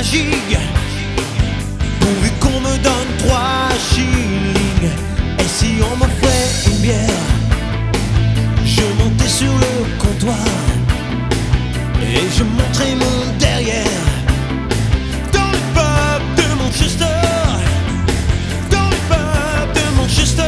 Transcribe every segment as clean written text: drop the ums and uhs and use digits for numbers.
gigs, pourvu qu'on me donne 3 shillings. Et si on m'offrait une bière, je montais sur le comptoir et je montrais mon derrière. Dans le pub de Manchester, dans le pub de Manchester.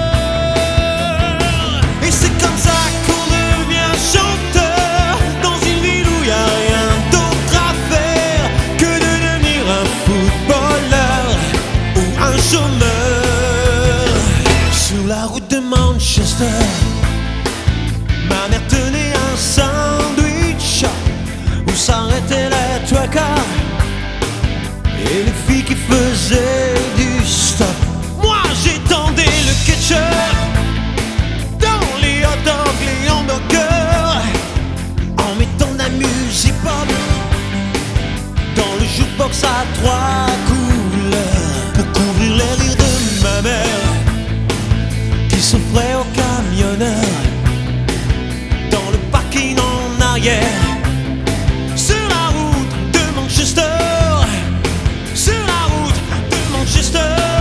Et c'est comme ça qu'on devient chanteur dans une ville où y a rien d'autre à faire que de devenir un footballeur ou un chômeur. Sur la route de Manchester, ma mère tenait un sandwich où s'arrêtaient les trois quarts et les filles qui faisaient du stop. Moi j'étendais le ketchup dans les hot dogs, les hamburgers, en mettant de la musique pop dans le jukebox à 3 couleurs pour couvrir les rires de ma mère qui s'offrait au camionneur dans le parking en arrière. Sur la route de Manchester, sur la route de Manchester.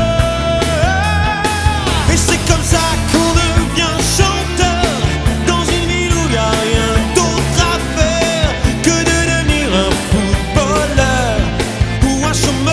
Et c'est comme ça qu'on devient chanteur dans une ville où y a rien d'autre à faire que de devenir un footballeur ou un chômeur.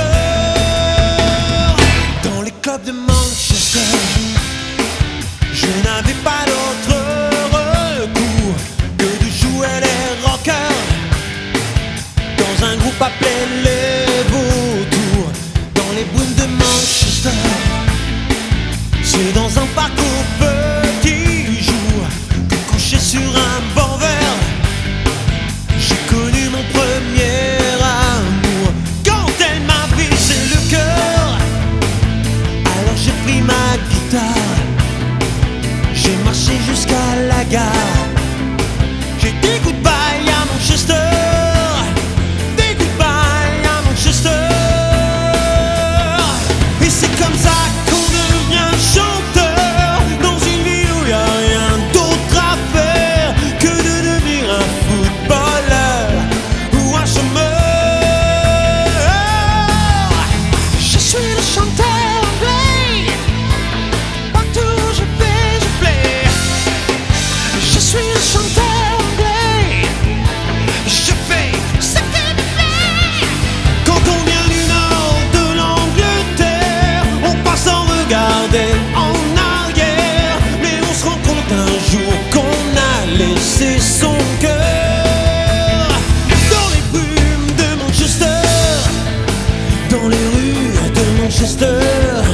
Dans les clubs de Manchester, je n'avais pas d'autre recours que de jouer les rockers dans un groupe appelé les Vautours. Dans les booms de Manchester, c'est dans un parc au petit jour que couché sur un banc vert, j'ai connu mon premier amour. Quand elle m'a brisé le cœur, alors j'ai pris ma guitare, j'ai marché jusqu'à la gare, j'ai dit goodbye à Manchester, dit goodbye à Manchester. Et c'est comme ça qu'on devient chanteur dans une ville où y a rien d'autre à faire que de devenir un footballeur ou un chômeur. Je suis le chanteur anglais, partout où je vais je plais. Je suis le chanteur anglais, je fais ce que me plaît. Quand on vient du nord de l'Angleterre, on passe sans regarder en arrière, mais on se rend compte un jour qu'on a laissé son cœur dans les brumes de Manchester, dans les rues de Manchester.